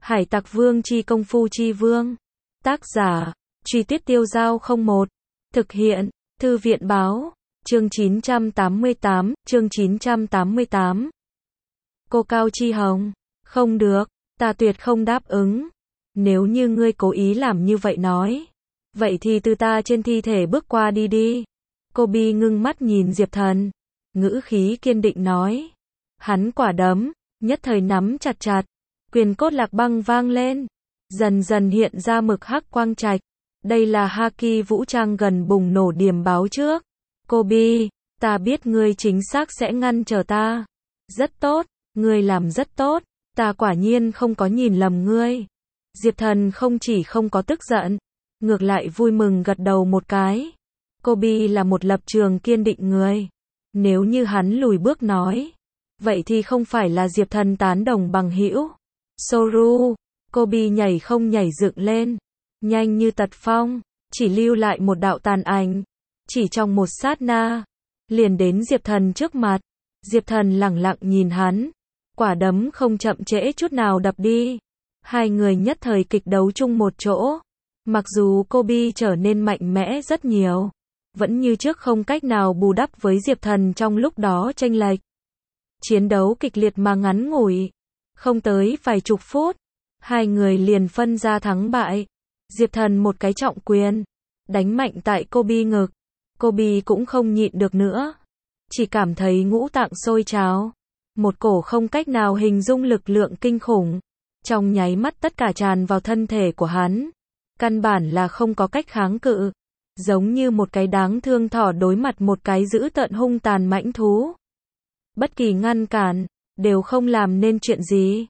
Hải Tặc Vương chi công phu chi vương. Tác giả, Truy Tuyết Tiêu Dao 01. Thực hiện, Thư viện báo. Chương 988. Cô Cao Chi Hồng. Không được, ta tuyệt không đáp ứng. Nếu như ngươi cố ý làm như vậy nói. Vậy thì từ ta trên thi thể bước qua đi đi. Cô Bi ngưng mắt nhìn Diệp Thần. Ngữ khí kiên định nói. Hắn quả đấm, nhất thời nắm chặt chặt. Quyền cốt lạc băng vang lên. Dần dần hiện ra mực hắc quang trạch. Đây là haki vũ trang gần bùng nổ điểm báo trước. Cô Bi, ta biết ngươi chính xác sẽ ngăn trở ta. Rất tốt, ngươi làm rất tốt. Ta quả nhiên không có nhìn lầm ngươi. Diệp Thần không chỉ không có tức giận, ngược lại vui mừng gật đầu một cái. Cô Bi là một lập trường kiên định người. Nếu như hắn lùi bước nói, vậy thì không phải là Diệp Thần tán đồng bằng hữu. Soru, cô Bi nhảy không nhảy dựng lên, nhanh như tật phong, chỉ lưu lại một đạo tàn ảnh. Chỉ trong một sát na, liền đến Diệp Thần trước mặt. Diệp Thần lẳng lặng nhìn hắn, quả đấm không chậm trễ chút nào đập đi. Hai người nhất thời kịch đấu chung một chỗ. Mặc dù cô Bi trở nên mạnh mẽ rất nhiều, vẫn như trước không cách nào bù đắp với Diệp Thần trong lúc đó chênh lệch. Chiến đấu kịch liệt mà ngắn ngủi, không tới vài chục phút, hai người liền phân ra thắng bại. Diệp Thần một cái trọng quyền, đánh mạnh tại cô Bi ngực. Cô Bi cũng không nhịn được nữa, chỉ cảm thấy ngũ tạng sôi trào. Một cổ không cách nào hình dung lực lượng kinh khủng, trong nháy mắt tất cả tràn vào thân thể của hắn. Căn bản là không có cách kháng cự, giống như một cái đáng thương thỏ đối mặt một cái dữ tợn hung tàn mãnh thú. Bất kỳ ngăn cản, đều không làm nên chuyện gì.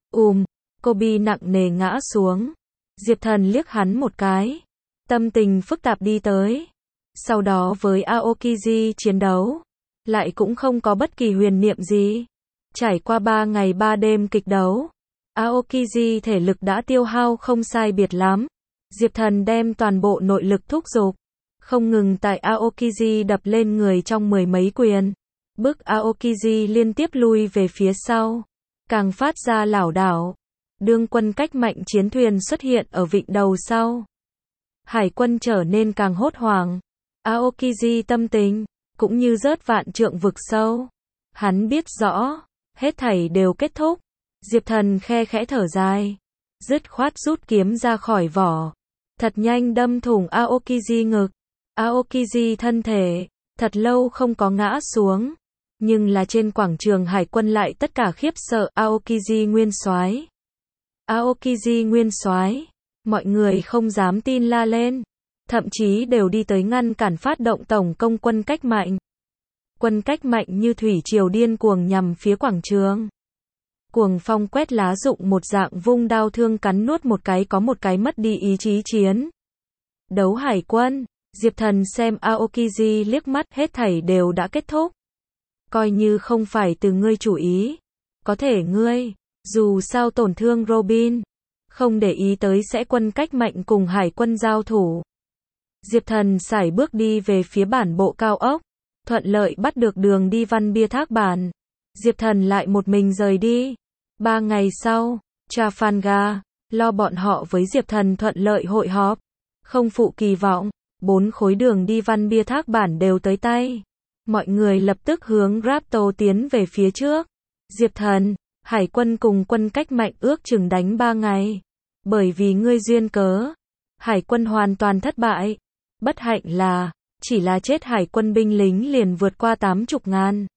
Cô Bi nặng nề ngã xuống. Diệp Thần liếc hắn một cái, tâm tình phức tạp đi tới. Sau đó với Aokiji chiến đấu, lại cũng không có bất kỳ huyền niệm gì. Trải qua 3 ngày 3 đêm kịch đấu, Aokiji thể lực đã tiêu hao không sai biệt lắm. Diệp Thần đem toàn bộ nội lực thúc giục, không ngừng tại Aokiji đập lên người trong mười mấy quyền. Bức Aokiji liên tiếp lui về phía sau, càng phát ra lảo đảo. Đương quân cách mạnh chiến thuyền xuất hiện ở vịnh đầu sau. Hải quân trở nên càng hốt hoảng. Aokiji tâm tình, cũng như rớt vạn trượng vực sâu. Hắn biết rõ, hết thảy đều kết thúc. Diệp Thần khe khẽ thở dài, dứt khoát rút kiếm ra khỏi vỏ, thật nhanh đâm thủng Aokiji ngực. Aokiji thân thể, thật lâu không có ngã xuống. Nhưng là trên quảng trường hải quân lại tất cả khiếp sợ. Aokiji nguyên soái. Aokiji nguyên soái. Mọi người không dám tin la lên. Thậm chí đều đi tới ngăn cản phát động tổng công quân cách mạnh. Quân cách mạnh như thủy triều điên cuồng nhằm phía quảng trường. Cuồng phong quét lá rụng một dạng vung đao thương cắn nuốt một cái có một cái mất đi ý chí chiến. Đấu hải quân, Diệp Thần xem Aokiji liếc mắt, hết thảy đều đã kết thúc. Coi như không phải từ ngươi chủ ý. Có thể ngươi, dù sao tổn thương Robin, không để ý tới sẽ quân cách mạnh cùng hải quân giao thủ. Diệp Thần sải bước đi về phía bản bộ cao ốc, thuận lợi bắt được đường đi Văn Bia Thác Bản. Diệp Thần lại một mình rời đi. 3 ngày sau, Trafalgar, lo bọn họ với Diệp Thần thuận lợi hội họp. Không phụ kỳ vọng, 4 khối đường đi Văn Bia Thác Bản đều tới tay. Mọi người lập tức hướng Raptor tiến về phía trước. Diệp Thần, hải quân cùng quân cách mạnh ước chừng đánh 3 ngày. Bởi vì ngươi duyên cớ, hải quân hoàn toàn thất bại. Bất hạnh là, chỉ là chết hải quân binh lính liền vượt qua 80.000.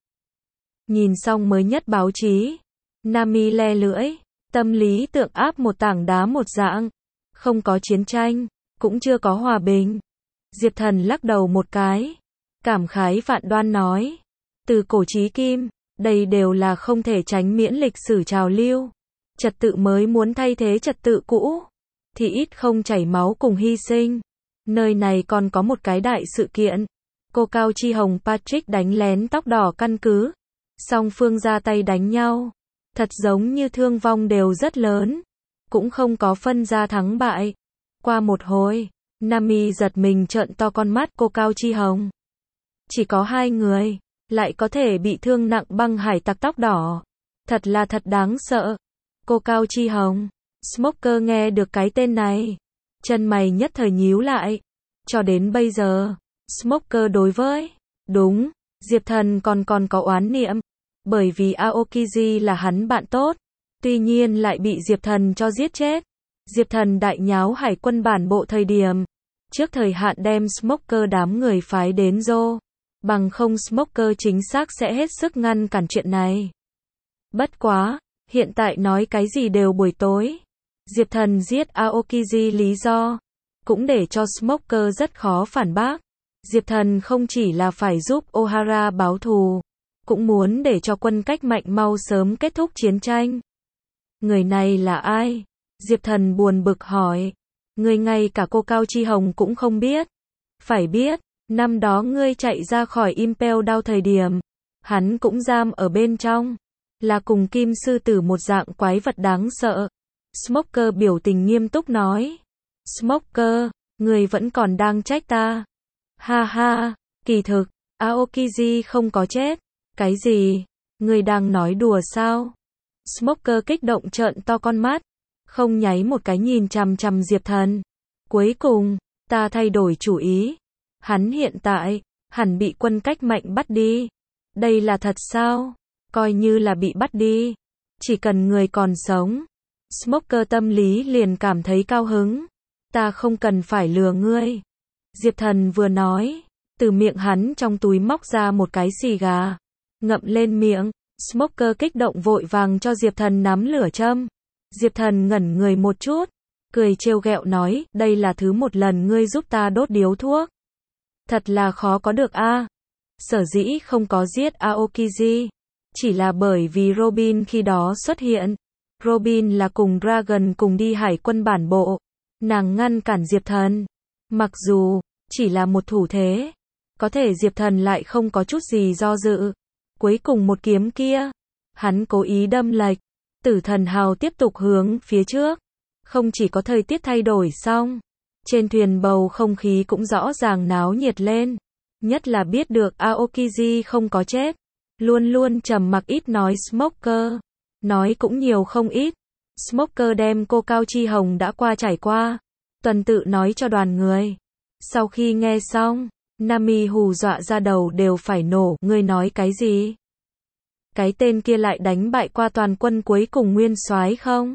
Nhìn xong mới nhất báo chí, Nami le lưỡi, tâm lý tượng áp một tảng đá một dạng. Không có chiến tranh, cũng chưa có hòa bình. Diệp Thần lắc đầu một cái, cảm khái vạn đoan nói. Từ cổ chí kim, đây đều là không thể tránh miễn lịch sử trào lưu. Trật tự mới muốn thay thế trật tự cũ, thì ít không chảy máu cùng hy sinh. Nơi này còn có một cái đại sự kiện. Cô Cao Chi Hồng Patrick đánh lén tóc đỏ căn cứ. Song phương ra tay đánh nhau. Thật giống như thương vong đều rất lớn. Cũng không có phân ra thắng bại. Qua một hồi, Nami giật mình trợn to con mắt. Cô Cao Chi Hồng. Chỉ có 2 người, lại có thể bị thương nặng băng hải tặc tóc đỏ. Thật là thật đáng sợ. Cô Cao Chi Hồng. Smoker nghe được cái tên này, chân mày nhất thời nhíu lại. Cho đến bây giờ, Smoker đối với, đúng, Diệp Thần còn có oán niệm, bởi vì Aokiji là hắn bạn tốt, tuy nhiên lại bị Diệp Thần cho giết chết. Diệp Thần đại nháo hải quân bản bộ thời điểm, trước thời hạn đem Smoker đám người phái đến Dô, bằng không Smoker chính xác sẽ hết sức ngăn cản chuyện này. Bất quá, hiện tại nói cái gì đều buổi tối. Diệp Thần giết Aokiji lý do, cũng để cho Smoker rất khó phản bác. Diệp Thần không chỉ là phải giúp Ohara báo thù, cũng muốn để cho quân cách mạnh mau sớm kết thúc chiến tranh. Người này là ai? Diệp Thần buồn bực hỏi. Người ngay cả cô Cao Chi Hồng cũng không biết. Phải biết, năm đó ngươi chạy ra khỏi Impel Down thời điểm, hắn cũng giam ở bên trong, là cùng Kim Sư Tử một dạng quái vật đáng sợ. Smoker biểu tình nghiêm túc nói. Smoker, người vẫn còn đang trách ta. Ha ha, kỳ thực, Aokiji không có chết. Cái gì? Người đang nói đùa sao? Smoker kích động trợn to con mắt, không nháy một cái nhìn chằm chằm Diệp Thần. Cuối cùng, ta thay đổi chủ ý. Hắn hiện tại, hẳn bị quân cách mạnh bắt đi. Đây là thật sao? Coi như là bị bắt đi. Chỉ cần người còn sống. Smoker tâm lý liền cảm thấy cao hứng. Ta không cần phải lừa ngươi. Diệp Thần vừa nói, từ miệng hắn trong túi móc ra một cái xì gà, ngậm lên miệng. Smoker kích động vội vàng cho Diệp Thần nắm lửa châm. Diệp Thần ngẩn người một chút, cười trêu ghẹo nói, đây là thứ một lần ngươi giúp ta đốt điếu thuốc. Thật là khó có được a. Sở dĩ không có giết Aokiji, chỉ là bởi vì Robin khi đó xuất hiện. Robin là cùng Dragon cùng đi hải quân bản bộ, nàng ngăn cản Diệp Thần. Mặc dù, chỉ là một thủ thế, có thể Diệp Thần lại không có chút gì do dự. Cuối cùng một kiếm kia, hắn cố ý đâm lệch. Tử thần hào tiếp tục hướng phía trước. Không chỉ có thời tiết thay đổi xong, trên thuyền bầu không khí cũng rõ ràng náo nhiệt lên. Nhất là biết được Aokiji không có chết. Luôn luôn trầm mặc ít nói Smoker. Nói cũng nhiều không ít. Smoker đem cô Cao Chi Hồng đã qua trải qua, tuần tự nói cho đoàn người. Sau khi nghe xong, Nami hù dọa ra đầu đều phải nổ. Ngươi nói cái gì? Cái tên kia lại đánh bại qua toàn quân cuối cùng nguyên soái không?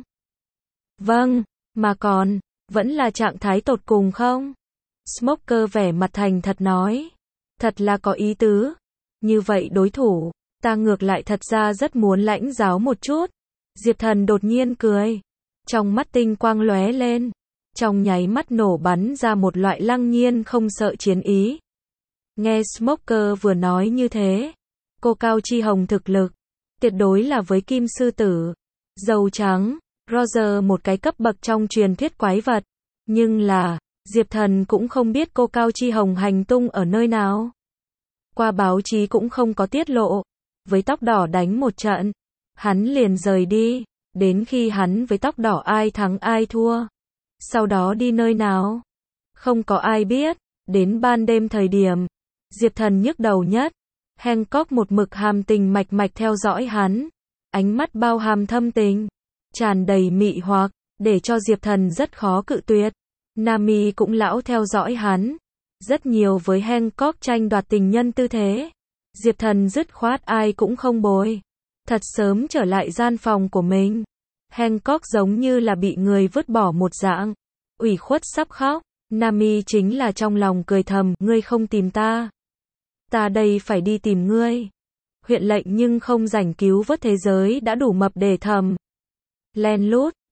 Vâng, mà còn, vẫn là trạng thái tột cùng không? Smoker vẻ mặt thành thật nói. Thật là có ý tứ. Như vậy đối thủ, ta ngược lại thật ra rất muốn lãnh giáo một chút. Diệp Thần đột nhiên cười. Trong mắt tinh quang lóe lên. Trong nháy mắt nổ bắn ra một loại lăng nhiên không sợ chiến ý. Nghe Smoker vừa nói như thế, cô Cao Chi Hồng thực lực, tuyệt đối là với Kim Sư Tử, Dâu Trắng, Roger một cái cấp bậc trong truyền thuyết quái vật. Nhưng là, Diệp Thần cũng không biết cô Cao Chi Hồng hành tung ở nơi nào. Qua báo chí cũng không có tiết lộ. Với tóc đỏ đánh một trận, hắn liền rời đi, đến khi hắn với tóc đỏ ai thắng ai thua. Sau đó đi nơi nào? Không có ai biết. Đến ban đêm thời điểm, Diệp Thần nhức đầu nhất. Hancock một mực hàm tình mạch mạch theo dõi hắn. Ánh mắt bao hàm thâm tình, tràn đầy mị hoặc, để cho Diệp Thần rất khó cự tuyệt. Nami cũng lão theo dõi hắn. Rất nhiều với Hancock tranh đoạt tình nhân tư thế. Diệp Thần dứt khoát ai cũng không bồi. Thật sớm trở lại gian phòng của mình. Hancock giống như là bị người vứt bỏ một dạng. Ủy khuất sắp khóc. Nami chính là trong lòng cười thầm, ngươi không tìm ta. Ta đây phải đi tìm ngươi. Huyện lệnh nhưng không rảnh cứu vớt thế giới đã đủ mập để thầm. Len lút.